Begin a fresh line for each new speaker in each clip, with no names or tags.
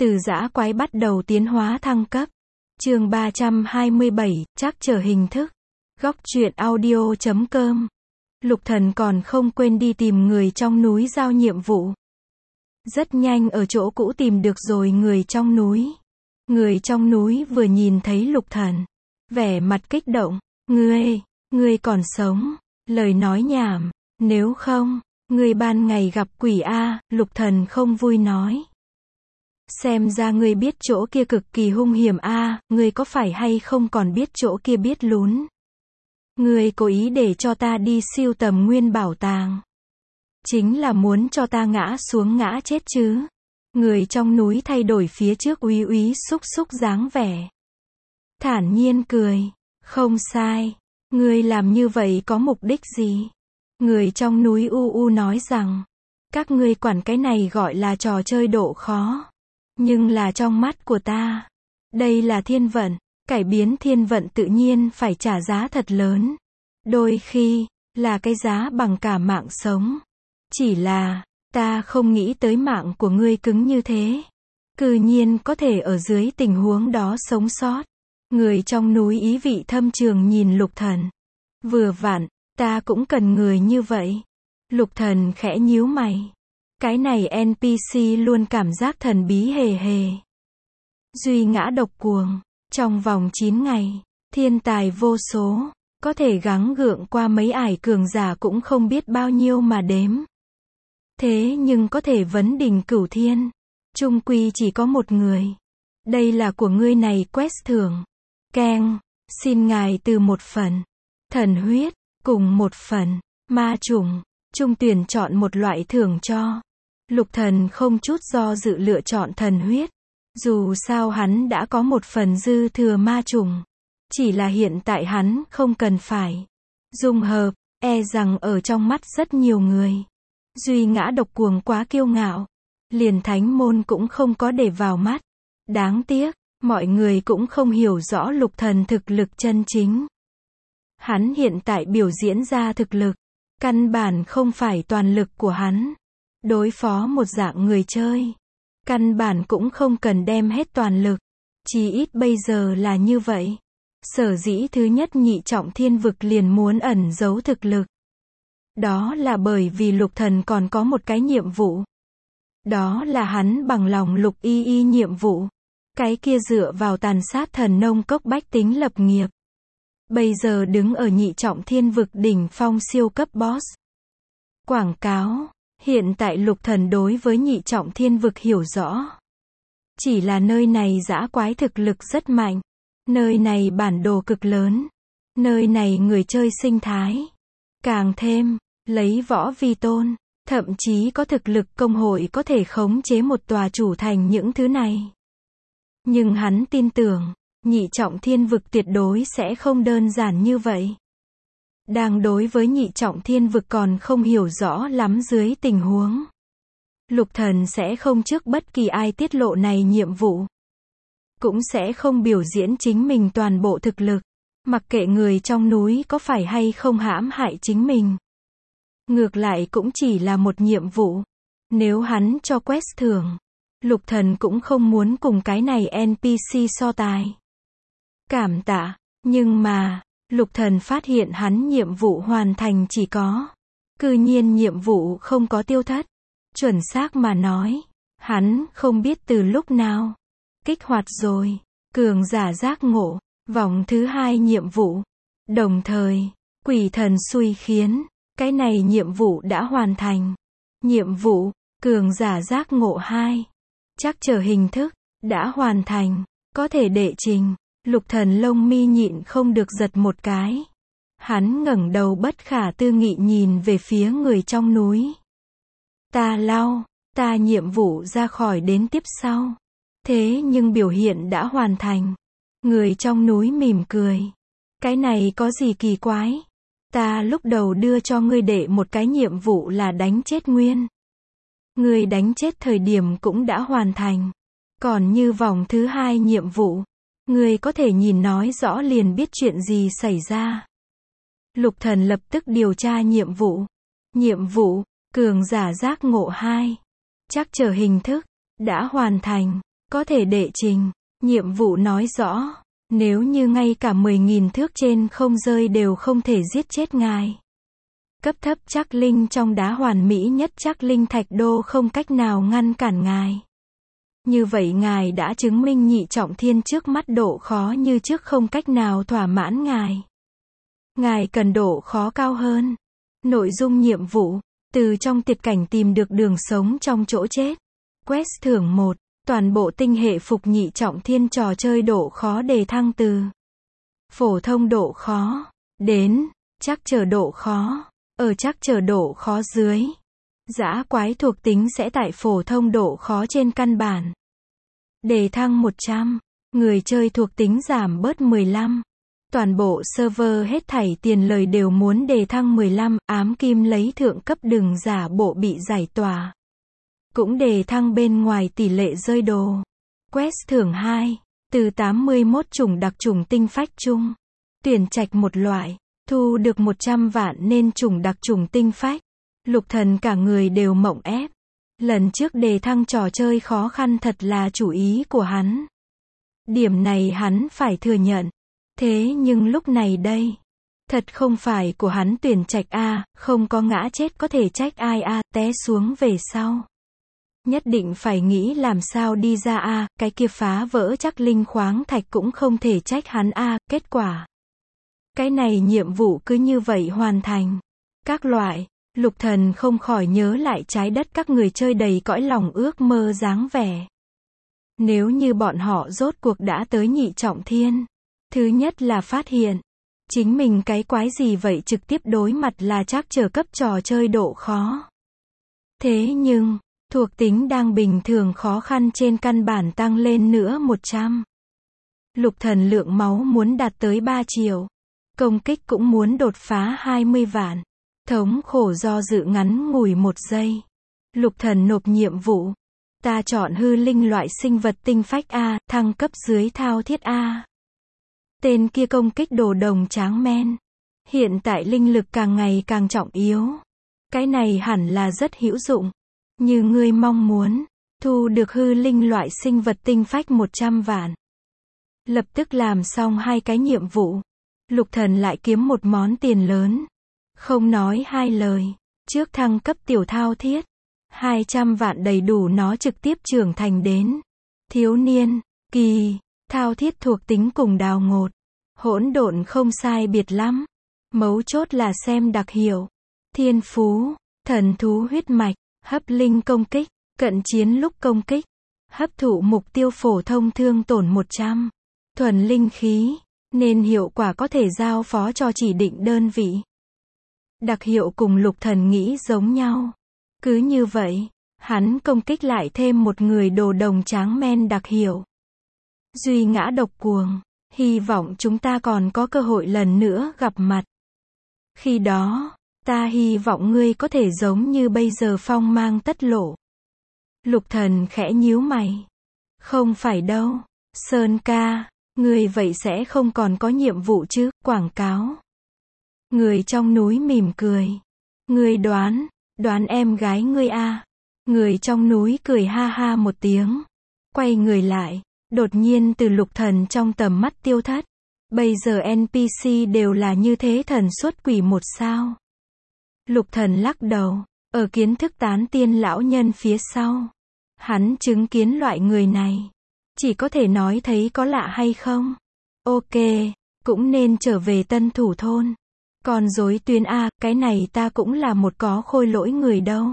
Từ dã quái bắt đầu tiến hóa thăng cấp. Chương 327, trắc trở hình thức. Góc truyện audio.com. Lục Thần còn không quên đi tìm người trong núi giao nhiệm vụ. Rất nhanh ở chỗ cũ tìm được rồi người trong núi. Người trong núi vừa nhìn thấy Lục Thần, vẻ mặt kích động. Ngươi còn sống. Lời nói nhảm, nếu không, ngươi ban ngày gặp quỷ a. Lục Thần không vui nói. Xem ra ngươi biết chỗ kia cực kỳ hung hiểm a. Ngươi có phải hay không còn biết chỗ kia biết lún. Ngươi cố ý để cho ta đi siêu tầm nguyên bảo tàng. Chính là muốn cho ta ngã xuống ngã chết chứ. Người trong núi thay đổi phía trước úy úy xúc xúc dáng vẻ. Thản nhiên cười. Không sai. Ngươi làm như vậy có mục đích gì? Người trong núi u nói rằng. Các ngươi quản cái này gọi là trò chơi độ khó. Nhưng là trong mắt của ta. Đây là thiên vận. Cải biến thiên vận tự nhiên phải trả giá thật lớn. Đôi khi, là cái giá bằng cả mạng sống. Chỉ là, ta không nghĩ tới mạng của ngươi cứng như thế. Cư nhiên có thể ở dưới tình huống đó sống sót. Người trong núi ý vị thâm trường nhìn Lục Thần. Vừa vặn, ta cũng cần người như vậy. Lục Thần khẽ nhíu mày. Cái này NPC luôn cảm giác thần bí hề hề. Duy ngã độc cuồng. Trong vòng 9 ngày, thiên tài vô số, có thể gắng gượng qua mấy ải cường giả cũng không biết bao nhiêu mà đếm. Thế nhưng có thể vấn đỉnh cửu thiên, chung quy chỉ có một người. Đây là của ngươi này quest thưởng. Keng, xin ngài từ một phần. Thần huyết, cùng một phần. Ma chủng, trung tuyển chọn một loại thưởng cho. Lục Thần không chút do dự lựa chọn thần huyết. Dù sao hắn đã có một phần dư thừa ma trùng. Chỉ là hiện tại hắn không cần phải dung hợp, e rằng ở trong mắt rất nhiều người. Duy ngã độc cuồng quá kiêu ngạo. Liền thánh môn cũng không có để vào mắt. Đáng tiếc, mọi người cũng không hiểu rõ Lục Thần thực lực chân chính. Hắn hiện tại biểu diễn ra thực lực. Căn bản không phải toàn lực của hắn. Đối phó một dạng người chơi. Căn bản cũng không cần đem hết toàn lực. Chí ít bây giờ là như vậy. Sở dĩ thứ nhất nhị trọng thiên vực liền muốn ẩn giấu thực lực. Đó là bởi vì Lục Thần còn có một cái nhiệm vụ. Đó là hắn bằng lòng Lục y nhiệm vụ. Cái kia dựa vào tàn sát thần nông cốc bách tính lập nghiệp. Bây giờ đứng ở nhị trọng thiên vực đỉnh phong siêu cấp boss. Quảng cáo. Hiện tại Lục Thần đối với nhị trọng thiên vực hiểu rõ. Chỉ là nơi này dã quái thực lực rất mạnh. Nơi này bản đồ cực lớn. Nơi này người chơi sinh thái. Càng thêm, lấy võ vi tôn. Thậm chí có thực lực công hội có thể khống chế một tòa chủ thành những thứ này. Nhưng hắn tin tưởng, nhị trọng thiên vực tuyệt đối sẽ không đơn giản như vậy. Đang đối với nhị trọng thiên vực còn không hiểu rõ lắm dưới tình huống. Lục Thần sẽ không trước bất kỳ ai tiết lộ này nhiệm vụ. Cũng sẽ không biểu diễn chính mình toàn bộ thực lực. Mặc kệ người trong núi có phải hay không hãm hại chính mình. Ngược lại cũng chỉ là một nhiệm vụ. Nếu hắn cho quest thưởng, Lục Thần cũng không muốn cùng cái này NPC so tài. Cảm tạ, nhưng mà Lục Thần phát hiện hắn nhiệm vụ hoàn thành chỉ có. Cư nhiên nhiệm vụ không có tiêu thất. Chuẩn xác mà nói, hắn không biết từ lúc nào. Kích hoạt rồi, cường giả giác ngộ, vòng thứ 2 nhiệm vụ. Đồng thời, quỷ thần xui khiến, cái này nhiệm vụ đã hoàn thành. Nhiệm vụ, cường giả giác ngộ 2. Trắc trở hình thức, đã hoàn thành, có thể đệ trình. Lục Thần lông mi nhịn không được giật một cái. Hắn ngẩng đầu bất khả tư nghị nhìn về phía người trong núi. Ta nhiệm vụ ra khỏi đến tiếp sau. Thế nhưng biểu hiện đã hoàn thành. Người trong núi mỉm cười. Cái này có gì kỳ quái? Ta lúc đầu đưa cho ngươi đệ một cái nhiệm vụ là đánh chết nguyên. Ngươi đánh chết thời điểm cũng đã hoàn thành. Còn như vòng thứ 2 nhiệm vụ. Ngươi có thể nhìn nói rõ liền biết chuyện gì xảy ra. Lục Thần lập tức điều tra nhiệm vụ. Nhiệm vụ, cường giả giác ngộ 2. Trắc trở hình thức, đã hoàn thành. Có thể đệ trình. Nhiệm vụ nói rõ, nếu như ngay cả 10.000 thước trên không rơi đều không thể giết chết ngài. Cấp thấp Trắc Linh trong đá hoàn mỹ nhất Trắc Linh Thạch Đô không cách nào ngăn cản ngài. Như vậy ngài đã chứng minh nhị trọng thiên trước mắt độ khó như trước không cách nào thỏa mãn ngài. Ngài cần độ khó cao hơn. Nội dung nhiệm vụ, từ trong tuyệt cảnh tìm được đường sống trong chỗ chết. Quest thưởng 1, toàn bộ tinh hệ phục nhị trọng thiên trò chơi độ khó đề thăng từ phổ thông độ khó đến trắc trở độ khó. Ở trắc trở độ khó dưới, dã quái thuộc tính sẽ tại phổ thông độ khó trên căn bản. Đề thăng 100, người chơi thuộc tính giảm bớt 15. Toàn bộ server hết thảy tiền lời đều muốn đề thăng 15, ám kim lấy thượng cấp đừng giả bộ bị giải tỏa. Cũng đề thăng bên ngoài tỷ lệ rơi đồ. Quest thưởng 2, từ 81 chủng đặc chủng tinh phách chung. Tuyển trạch một loại, thu được 100 vạn nên chủng đặc chủng tinh phách. Lục Thần cả người đều mộng ép. Lần trước đề thăng trò chơi khó khăn thật là chủ ý của hắn. Điểm này hắn phải thừa nhận. Thế nhưng lúc này đây, thật không phải của hắn tuyển trạch A, không có ngã chết có thể trách ai A, té xuống về sau. Nhất định phải nghĩ làm sao đi ra A, cái kia phá vỡ Trắc Linh khoáng thạch cũng không thể trách hắn A, kết quả. Cái này nhiệm vụ cứ như vậy hoàn thành. Các loại, Lục Thần không khỏi nhớ lại trái đất các người chơi đầy cõi lòng ước mơ dáng vẻ. Nếu như bọn họ rốt cuộc đã tới nhị trọng thiên. Thứ nhất là phát hiện, chính mình cái quái gì vậy trực tiếp đối mặt là trắc trở cấp trò chơi độ khó. Thế nhưng, thuộc tính đang bình thường khó khăn trên căn bản tăng lên nữa 100. Lục Thần lượng máu muốn đạt tới 3 triệu. Công kích cũng muốn đột phá 20 vạn. Thống khổ do dự ngắn ngủi 1 giây. Lục Thần nộp nhiệm vụ. Ta chọn hư linh loại sinh vật tinh phách A, thăng cấp dưới thao thiết A. Tên kia công kích đồ đồng tráng men. Hiện tại linh lực càng ngày càng trọng yếu. Cái này hẳn là rất hữu dụng. Như ngươi mong muốn, thu được hư linh loại sinh vật tinh phách 100 vạn. Lập tức làm xong 2 cái nhiệm vụ. Lục Thần lại kiếm một món tiền lớn. Không nói hai lời. Trước thăng cấp tiểu thao thiết. 200 vạn đầy đủ nó trực tiếp trưởng thành đến thiếu niên kỳ. Thao thiết thuộc tính cùng đào ngột. Hỗn độn không sai biệt lắm. Mấu chốt là xem đặc hiệu. Thiên phú, thần thú huyết mạch, hấp linh công kích, cận chiến lúc công kích. Hấp thụ mục tiêu phổ thông thương tổn 100. Thuần linh khí, nên hiệu quả có thể giao phó cho chỉ định đơn vị. Đặc hiệu cùng Lục Thần nghĩ giống nhau. Cứ như vậy, hắn công kích lại thêm một người đồ đồng tráng men đặc hiệu. Duy ngã độc cuồng, hy vọng chúng ta còn có cơ hội lần nữa gặp mặt. Khi đó, ta hy vọng ngươi có thể giống như bây giờ phong mang tất lộ. Lục Thần khẽ nhíu mày. Không phải đâu, Sơn ca, ngươi vậy sẽ không còn có nhiệm vụ chứ, quảng cáo. Người trong núi mỉm cười. Ngươi đoán em gái ngươi a. Người trong núi cười ha ha một tiếng. Quay người lại. Đột nhiên từ Lục Thần trong tầm mắt tiêu thất. Bây giờ NPC đều là như thế thần xuất quỷ một sao. Lục Thần lắc đầu. Ở kiến thức tán tiên lão nhân phía sau. Hắn chứng kiến loại người này. Chỉ có thể nói thấy có lạ hay không. Ok, cũng nên trở về Tân Thủ Thôn. Còn dối tuyên A, cái này ta cũng là một có khôi lỗi người đâu.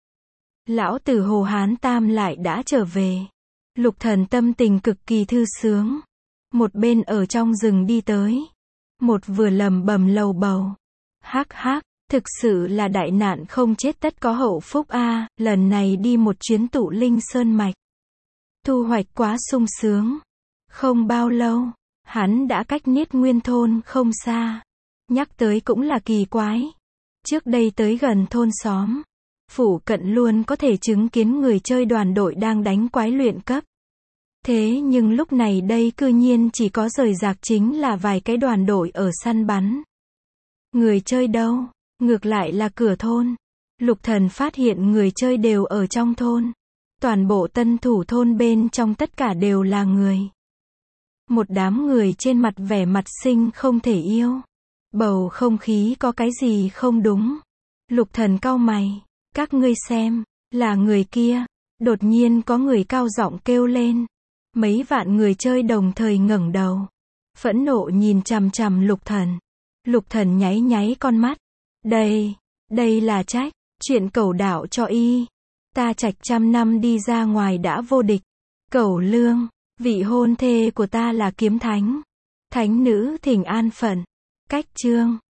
Lão tử Hồ Hán Tam lại đã trở về. Lục Thần tâm tình cực kỳ thư sướng. Một bên ở trong rừng đi tới. Một vừa lầm bầm lầu bầu. Hắc hắc, thực sự là đại nạn không chết tất có hậu phúc a. Lần này đi một chuyến tụ linh sơn mạch. Thu hoạch quá sung sướng. Không bao lâu, hắn đã cách Niết Nguyên Thôn không xa. Nhắc tới cũng là kỳ quái. Trước đây tới gần thôn xóm, phủ cận luôn có thể chứng kiến người chơi đoàn đội đang đánh quái luyện cấp. Thế nhưng lúc này đây cư nhiên chỉ có rời rạc chính là vài cái đoàn đội ở săn bắn. Người chơi đâu? Ngược lại là cửa thôn. Lục Thần phát hiện người chơi đều ở trong thôn. Toàn bộ tân thủ thôn bên trong tất cả đều là người. Một đám người trên mặt vẻ mặt sinh không thể yêu. Bầu không khí có cái gì không đúng. Lục Thần cau mày. Các ngươi xem, là người kia. Đột nhiên có người cao giọng kêu lên. Mấy vạn người chơi đồng thời ngẩng đầu. Phẫn nộ nhìn chằm chằm Lục Thần. Lục Thần nháy nháy con mắt. Đây là trách, chuyện Cẩu đạo cho y. Ta Trạch 100 năm đi ra ngoài đã vô địch. Cẩu Lương, vị hôn thê của ta là kiếm thánh. Thánh nữ thỉnh an phận. Cách chương